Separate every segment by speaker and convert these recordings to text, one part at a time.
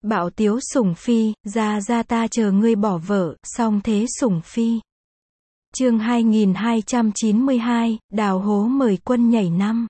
Speaker 1: Bạo tiếu sủng phi, ra ta chờ ngươi bỏ vợ, song thế sủng phi. Chương 2292, đào hố mời quân nhảy năm.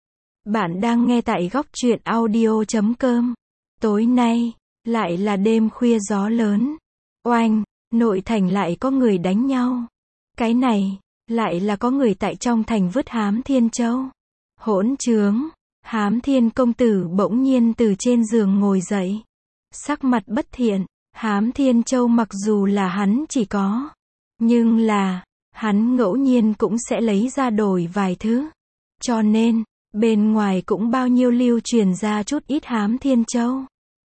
Speaker 1: Bạn đang nghe tại góc truyện audio.com. Tối nay, lại là đêm khuya gió lớn. Oanh, nội thành lại có người đánh nhau. Cái này, lại là có người tại trong thành vứt Hám Thiên Châu. Hỗn trướng, Hám Thiên công tử bỗng nhiên từ trên giường ngồi dậy. Sắc mặt bất thiện, Hám Thiên Châu mặc dù là hắn chỉ có, nhưng là, hắn ngẫu nhiên cũng sẽ lấy ra đổi vài thứ. Cho nên, bên ngoài cũng bao nhiêu lưu truyền ra chút ít Hám Thiên Châu.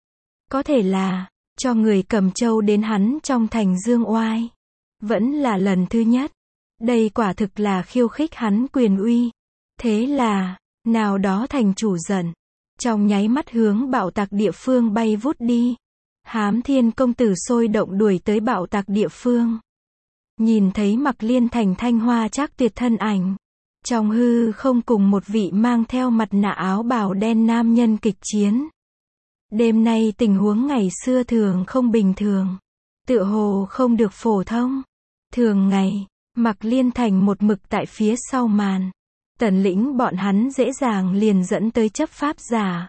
Speaker 1: Có thể là, cho người cầm châu đến hắn trong thành dương oai. Vẫn là lần thứ nhất. Đây quả thực là khiêu khích hắn quyền uy. Thế là, nào đó thành chủ giận. Trong nháy mắt hướng bạo tạc địa phương bay vút đi. Hám Thiên công tử sôi động đuổi tới bạo tạc địa phương. Nhìn thấy Mặc Liên Thành thanh hoa trác tuyệt thân ảnh. Trong hư không cùng một vị mang theo mặt nạ áo bào đen nam nhân kịch chiến. Đêm nay tình huống ngày xưa thường không bình thường. Tựa hồ không được phổ thông. Thường ngày, Mặc Liên Thành một mực tại phía sau màn. Tần lĩnh bọn hắn dễ dàng liền dẫn tới chấp pháp giả.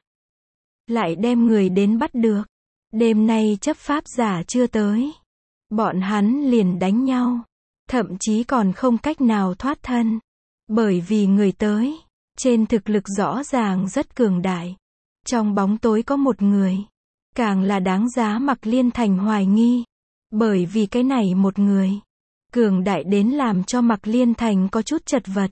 Speaker 1: Lại đem người đến bắt được. Đêm nay chấp pháp giả chưa tới. Bọn hắn liền đánh nhau. Thậm chí còn không cách nào thoát thân. Bởi vì người tới, trên thực lực rõ ràng rất cường đại. Trong bóng tối có một người. Càng là đáng giá Mặc Liên Thành hoài nghi. Bởi vì cái này một người. Cường đại đến làm cho Mặc Liên Thành có chút chật vật.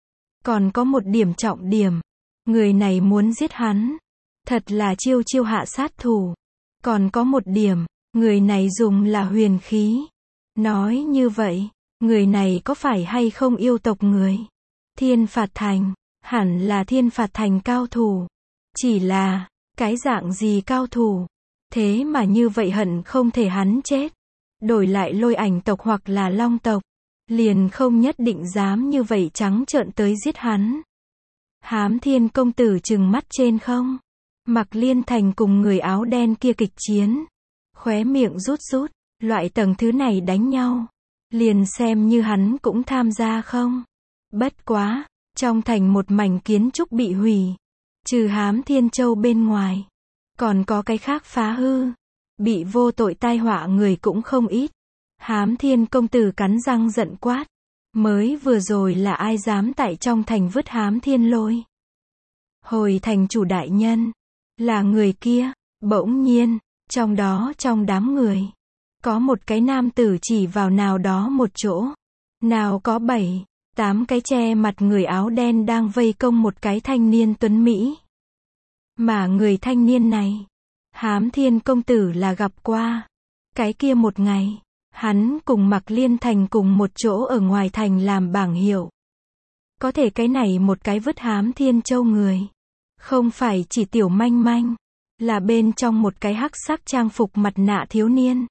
Speaker 1: Còn có một điểm trọng điểm. Người này muốn giết hắn. Thật là chiêu chiêu hạ sát thủ. Còn có một điểm. Người này dùng là huyền khí. Nói như vậy. Người này có phải hay không yêu tộc người? Thiên Phạt Thành. Hẳn là Thiên Phạt Thành cao thủ. Chỉ là. Cái dạng gì cao thủ? Thế mà như vậy hận không thể hắn chết. Đổi lại Lôi Ảnh tộc hoặc là Long tộc. Liền không nhất định dám như vậy trắng trợn tới giết hắn. Hám Thiên công tử trừng mắt trên không. Mặc Liên Thành cùng người áo đen kia kịch chiến. Khóe miệng rút rút. Loại tầng thứ này đánh nhau. Liền xem như hắn cũng tham gia không. Bất quá. Trong thành một mảnh kiến trúc bị hủy. Trừ Hám Thiên Châu bên ngoài. Còn có cái khác phá hư. Bị vô tội tai họa người cũng không ít. Hám Thiên công tử cắn răng giận quát. Mới vừa rồi là ai dám tại trong thành vứt Hám Thiên Lôi? Hồi thành chủ đại nhân. Là người kia. Bỗng nhiên. Trong đó trong đám người. Có một cái nam tử chỉ vào nào đó một chỗ. Nào có 7-8 cái che mặt người áo đen đang vây công một cái thanh niên tuấn Mỹ. Mà người thanh niên này. Hám Thiên công tử là gặp qua. Cái kia một ngày. Hắn cùng Mặc Liên Thành cùng một chỗ ở ngoài thành làm bảng hiệu. Có thể cái này một cái vứt Hám Thiên Châu người. Không phải chỉ tiểu manh manh. Là bên trong một cái hắc sắc trang phục mặt nạ thiếu niên.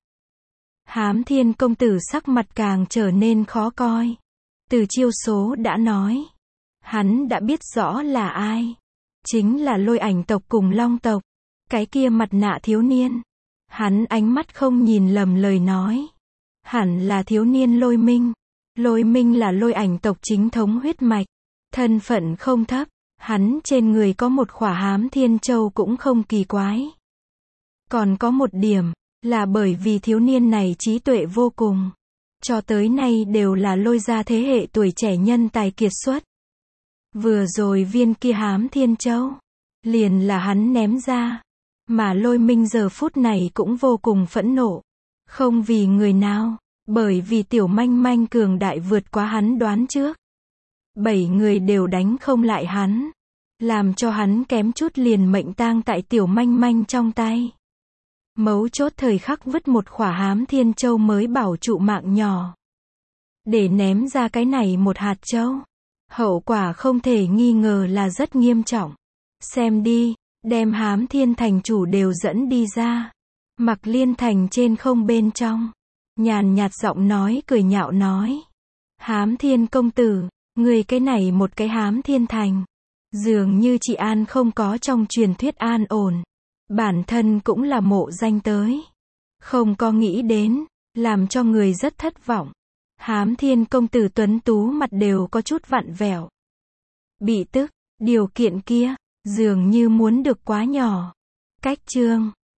Speaker 1: Hám Thiên công tử sắc mặt càng trở nên khó coi. Từ chiêu số đã nói. Hắn đã biết rõ là ai. Chính là Lôi Ảnh tộc cùng Long tộc. Cái kia mặt nạ thiếu niên. Hắn ánh mắt không nhìn lầm lời nói. Hẳn là thiếu niên Lôi Minh. Lôi Minh là Lôi Ảnh tộc chính thống huyết mạch. Thân phận không thấp. Hắn trên người có một khỏa Hám Thiên Châu cũng không kỳ quái. Còn có một điểm. Là bởi vì thiếu niên này trí tuệ vô cùng. Cho tới nay đều là Lôi gia thế hệ tuổi trẻ nhân tài kiệt xuất. Vừa rồi viên kia Hám Thiên Châu. Liền là hắn ném ra. Mà Lôi Minh giờ phút này cũng vô cùng phẫn nộ. Không vì người nào. Bởi vì tiểu manh manh cường đại vượt quá hắn đoán trước. 7 người đều đánh không lại hắn. Làm cho hắn kém chút liền mệnh tang tại tiểu manh manh trong tay. Mấu chốt thời khắc vứt một khỏa Hám Thiên Châu mới bảo trụ mạng nhỏ. Để ném ra cái này một hạt châu. Hậu quả không thể nghi ngờ là rất nghiêm trọng. Xem đi, đem Hám Thiên thành chủ đều dẫn đi ra. Mặc Liên Thành trên không bên trong. Nhàn nhạt giọng nói cười nhạo nói. Hám Thiên công tử, người cái này một cái Hám Thiên thành. Dường như chị An không có trong truyền thuyết an ổn. Bản thân cũng là mộ danh tới. Không có nghĩ đến, làm cho người rất thất vọng. Hám Thiên công tử tuấn tú mặt đều có chút vặn vẹo. Bị tức, điều kiện kia, dường như muốn được quá nhỏ. Cách chương